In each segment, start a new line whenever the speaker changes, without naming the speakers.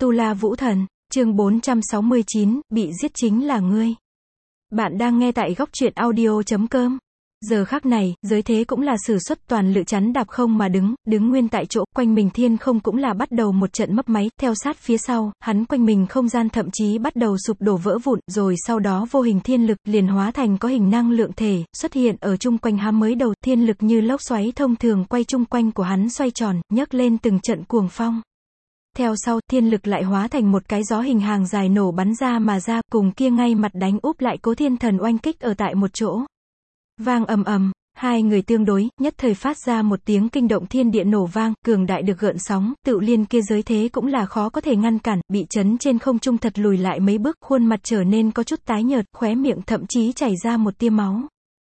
Tu La Vũ Thần, chương 469, bị giết chính là ngươi. Bạn đang nghe tại góc truyện audio.com. Giờ khắc này, giới thế cũng là sử xuất toàn lự chắn đạp không mà đứng nguyên tại chỗ, quanh mình thiên không cũng là bắt đầu một trận mấp máy, theo sát phía sau, hắn quanh mình không gian thậm chí bắt đầu sụp đổ vỡ vụn, rồi sau đó vô hình thiên lực liền hóa thành có hình năng lượng thể, xuất hiện ở chung quanh hắn mới đầu, thiên lực như lốc xoáy thông thường quay chung quanh của hắn xoay tròn, nhấc lên từng trận cuồng phong. Theo sau, thiên lực lại hóa thành một cái gió hình hàng dài nổ bắn ra mà ra, cùng kia ngay mặt đánh úp lại Cố Thiên Thần oanh kích ở tại một chỗ. Vang ầm ầm, hai người tương đối, nhất thời phát ra một tiếng kinh động thiên địa nổ vang, cường đại được gợn sóng, tự liên kia giới thế cũng là khó có thể ngăn cản, bị chấn trên không trung thật lùi lại mấy bước, khuôn mặt trở nên có chút tái nhợt, khóe miệng thậm chí chảy ra một tia máu.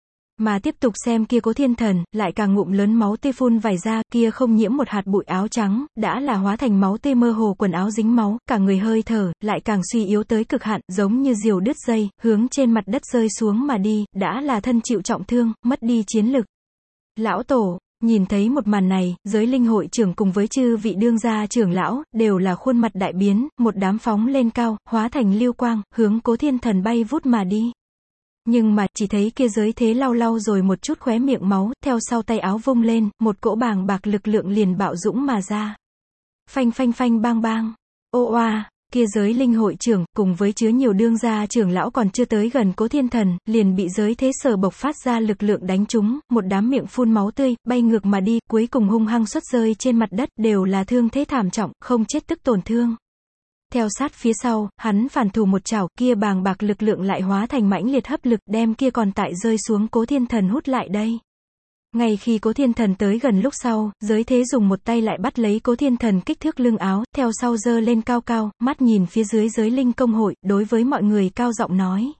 Mà tiếp tục xem kia Cố Thiên Thần, lại càng ngụm lớn máu tươi phun vài ra, kia không nhiễm một hạt bụi áo trắng, đã là hóa thành máu tươi mơ hồ quần áo dính máu, cả người hơi thở, lại càng suy yếu tới cực hạn, giống như diều đứt dây, hướng trên mặt đất rơi xuống mà đi, đã là thân chịu trọng thương, mất đi chiến lực. Lão Tổ, nhìn thấy một màn này, giới linh hội trưởng cùng với chư vị đương gia trưởng lão, đều là khuôn mặt đại biến, một đám phóng lên cao, hóa thành lưu quang, hướng Cố Thiên Thần bay vút mà đi. Nhưng mà, chỉ thấy kia giới thế lau lau rồi một chút khóe miệng máu, theo sau tay áo vung lên, một cỗ bàng bạc lực lượng liền bạo dũng mà ra. Phanh phanh phanh bang bang. Ô oa, kia giới linh hội trưởng, cùng với chứa nhiều đương gia trưởng lão còn chưa tới gần Cố Thiên Thần, liền bị giới thế sở bộc phát ra lực lượng đánh trúng, một đám miệng phun máu tươi, bay ngược mà đi, cuối cùng hung hăng xuất rơi trên mặt đất, đều là thương thế thảm trọng, không chết tức tổn thương. Theo sát phía sau, hắn phản thủ một chảo, kia bàng bạc lực lượng lại hóa thành mãnh liệt hấp lực, đem kia còn tại rơi xuống Cố Thiên Thần hút lại đây. Ngay khi Cố Thiên Thần tới gần lúc sau, giới thế dùng một tay lại bắt lấy Cố Thiên Thần kích thước lưng áo, theo sau giơ lên cao cao, mắt nhìn phía dưới giới linh công hội, đối với mọi người cao giọng nói.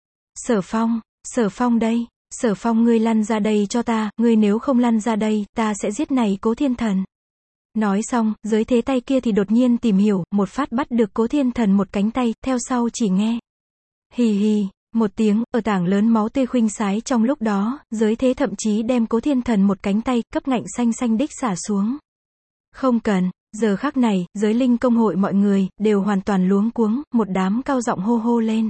Sở Phong đây, Sở Phong ngươi lăn ra đây cho ta, ngươi nếu không lăn ra đây, ta sẽ giết này Cố Thiên Thần. Nói xong, giới thế tay kia thì đột nhiên tìm hiểu, một phát bắt được Cố Thiên Thần một cánh tay, theo sau chỉ nghe. Hì hì, một tiếng, ở tảng lớn máu tươi khuynh sái trong lúc đó, giới thế thậm chí đem Cố Thiên Thần một cánh tay, cấp ngạnh xanh xanh đích xả xuống. Không cần, giờ khắc này, giới linh công hội mọi người, đều hoàn toàn luống cuống, một đám cao giọng hô hô lên.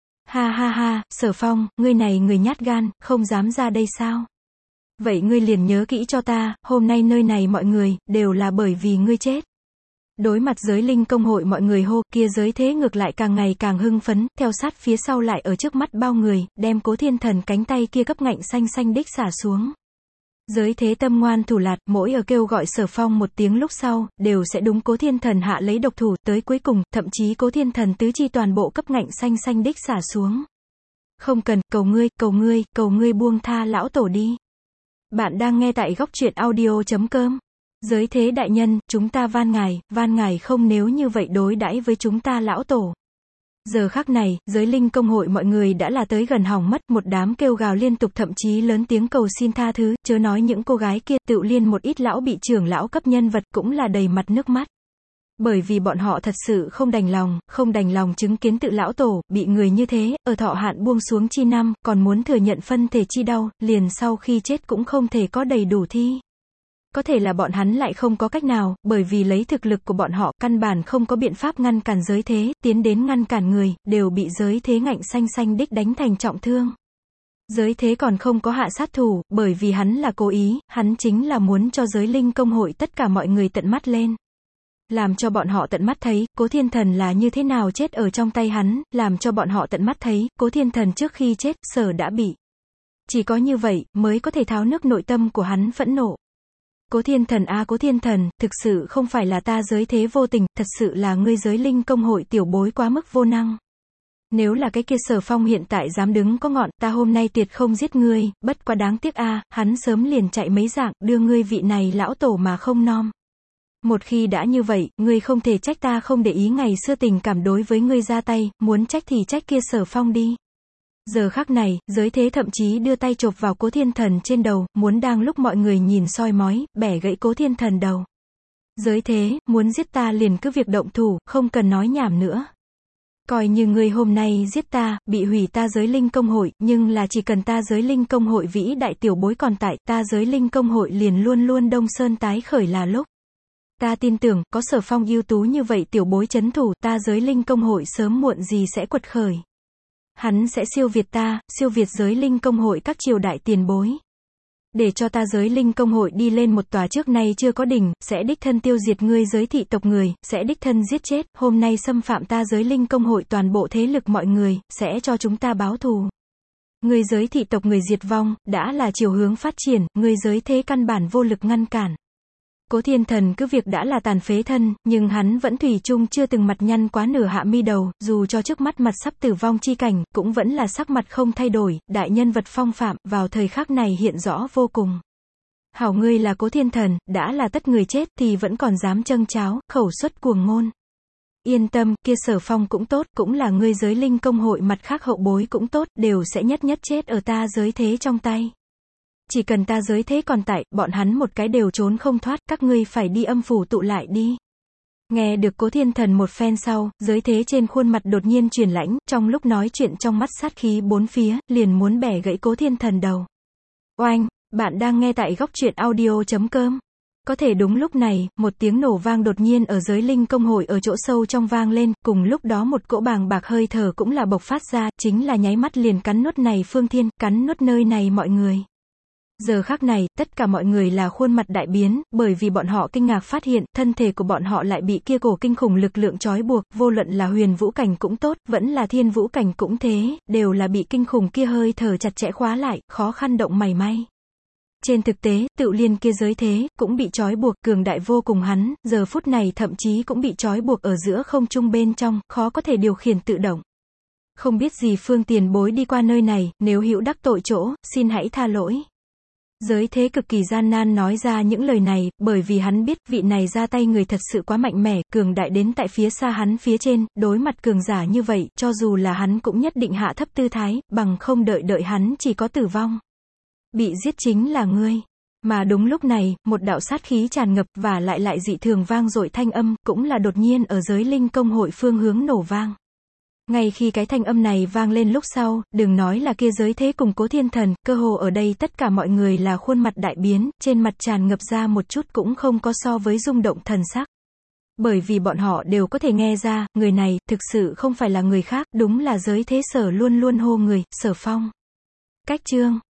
Ha ha ha, Sở Phong, ngươi này người nhát gan, không dám ra đây sao? Vậy ngươi liền nhớ kỹ cho ta, hôm nay nơi này mọi người, đều là bởi vì ngươi chết. Đối mặt giới linh công hội mọi người hô, kia giới thế ngược lại càng ngày càng hưng phấn, theo sát phía sau lại ở trước mắt bao người, đem Cố Thiên Thần cánh tay kia cấp ngạnh xanh xanh đích xả xuống. Giới thế tâm ngoan thủ lạt, mỗi ở kêu gọi Sở Phong một tiếng lúc sau, đều sẽ đúng Cố Thiên Thần hạ lấy độc thủ, tới cuối cùng, thậm chí Cố Thiên Thần tứ chi toàn bộ cấp ngạnh xanh xanh đích xả xuống. Không cần, cầu ngươi buông tha lão tổ đi. Bạn đang nghe tại góc truyện audio.com. Giới thế đại nhân, chúng ta van ngài không nếu như vậy đối đãi với chúng ta lão tổ. Giờ khắc này, giới linh công hội mọi người đã là tới gần hỏng mất, một đám kêu gào liên tục thậm chí lớn tiếng cầu xin tha thứ, chớ nói những cô gái kia, tự liên một ít lão bị trưởng lão cấp nhân vật cũng là đầy mặt nước mắt. Bởi vì bọn họ thật sự không đành lòng chứng kiến tự lão tổ, bị người như thế, ở thọ hạn buông xuống chi năm, còn muốn thừa nhận phân thể chi đau, liền sau khi chết cũng không thể có đầy đủ thi. Có thể là bọn hắn lại không có cách nào, bởi vì lấy thực lực của bọn họ, căn bản không có biện pháp ngăn cản giới thế, tiến đến ngăn cản người, đều bị giới thế ngạnh xanh xanh đích đánh thành trọng thương. Giới thế còn không có hạ sát thủ, bởi vì hắn là cố ý, hắn chính là muốn cho giới linh công hội tất cả mọi người tận mắt lên. Làm cho bọn họ tận mắt thấy, Cố Thiên Thần là như thế nào chết ở trong tay hắn, làm cho bọn họ tận mắt thấy, Cố Thiên Thần trước khi chết, sở đã bị. Chỉ có như vậy, mới có thể tháo nước nội tâm của hắn phẫn nộ. Cố Thiên Thần a Cố Thiên Thần, thực sự không phải là ta giới thế vô tình, thật sự là ngươi giới linh công hội tiểu bối quá mức vô năng. Nếu là cái kia Sở Phong hiện tại dám đứng có ngọn, ta hôm nay tuyệt không giết ngươi, bất quá đáng tiếc a, hắn sớm liền chạy mấy dạng, đưa ngươi vị này lão tổ mà không nom. Một khi đã như vậy, ngươi không thể trách ta không để ý ngày xưa tình cảm đối với ngươi ra tay, muốn trách thì trách kia Sở Phong đi. Giờ khắc này, giới thế thậm chí đưa tay chộp vào Cố Thiên Thần trên đầu, muốn đang lúc mọi người nhìn soi mói, bẻ gãy Cố Thiên Thần đầu. Giới thế, muốn giết ta liền cứ việc động thủ, không cần nói nhảm nữa. Coi như ngươi hôm nay giết ta, bị hủy ta giới linh công hội, nhưng là chỉ cần ta giới linh công hội vĩ đại tiểu bối còn tại, ta giới linh công hội liền luôn luôn đông sơn tái khởi là lúc. Ta tin tưởng, có Sở Phong ưu tú như vậy tiểu bối trấn thủ, ta giới linh công hội sớm muộn gì sẽ quật khởi. Hắn sẽ siêu việt ta, siêu việt giới linh công hội các triều đại tiền bối. Để cho ta giới linh công hội đi lên một tòa trước nay chưa có đỉnh, sẽ đích thân tiêu diệt ngươi giới thị tộc người, sẽ đích thân giết chết, hôm nay xâm phạm ta giới linh công hội toàn bộ thế lực mọi người, sẽ cho chúng ta báo thù. Ngươi giới thị tộc người diệt vong, đã là chiều hướng phát triển, ngươi giới thế căn bản vô lực ngăn cản. Cố Thiên Thần cứ việc đã là tàn phế thân, nhưng hắn vẫn thủy chung chưa từng mặt nhăn quá nửa hạ mi đầu, dù cho trước mắt mặt sắp tử vong chi cảnh, cũng vẫn là sắc mặt không thay đổi, đại nhân vật phong phạm, vào thời khắc này hiện rõ vô cùng. Hảo ngươi là Cố Thiên Thần, đã là tất người chết thì vẫn còn dám châng cháo, khẩu xuất cuồng ngôn. Yên tâm, kia Sở Phong cũng tốt, cũng là ngươi giới linh công hội mặt khác hậu bối cũng tốt, đều sẽ nhất nhất chết ở ta giới thế trong tay. Chỉ cần ta giới thế còn tại, bọn hắn một cái đều trốn không thoát, các ngươi phải đi âm phủ tụ lại đi. Nghe được Cố Thiên Thần một phen sau, giới thế trên khuôn mặt đột nhiên chuyển lãnh, trong lúc nói chuyện trong mắt sát khí bốn phía, liền muốn bẻ gãy Cố Thiên Thần đầu. Oanh, bạn đang nghe tại góc truyện audio.com. Có thể đúng lúc này, một tiếng nổ vang đột nhiên ở giới linh công hội ở chỗ sâu trong vang lên, cùng lúc đó một cỗ bàng bạc hơi thở cũng là bộc phát ra, chính là nháy mắt liền cắn nuốt này phương thiên, cắn nuốt nơi này mọi người. Giờ khắc này, tất cả mọi người là khuôn mặt đại biến, bởi vì bọn họ kinh ngạc phát hiện, thân thể của bọn họ lại bị kia cổ kinh khủng lực lượng trói buộc, vô luận là huyền vũ cảnh cũng tốt, vẫn là thiên vũ cảnh cũng thế, đều là bị kinh khủng kia hơi thở chặt chẽ khóa lại, khó khăn động mảy may. Trên thực tế, Tựu Liên kia giới thế, cũng bị trói buộc, cường đại vô cùng hắn, giờ phút này thậm chí cũng bị trói buộc ở giữa không trung bên trong, khó có thể điều khiển tự động. Không biết gì Phương tiền bối đi qua nơi này, nếu hữu đắc tội chỗ, xin hãy tha lỗi. Giới thế cực kỳ gian nan nói ra những lời này, bởi vì hắn biết vị này ra tay người thật sự quá mạnh mẽ, cường đại đến tại phía xa hắn phía trên, đối mặt cường giả như vậy, cho dù là hắn cũng nhất định hạ thấp tư thái, bằng không đợi hắn chỉ có tử vong. Bị giết chính là ngươi. Mà đúng lúc này, một đạo sát khí tràn ngập và lại dị thường vang dội thanh âm, cũng là đột nhiên ở giới linh công hội phương hướng nổ vang. Ngay khi cái thanh âm này vang lên lúc sau, đừng nói là kia giới thế cùng Cố Thiên Thần, cơ hồ ở đây tất cả mọi người là khuôn mặt đại biến, trên mặt tràn ngập ra một chút cũng không có so với rung động thần sắc. Bởi vì bọn họ đều có thể nghe ra, người này, thực sự không phải là người khác, đúng là giới thế Sở luôn luôn hô người, Sở Phong. Cách chương.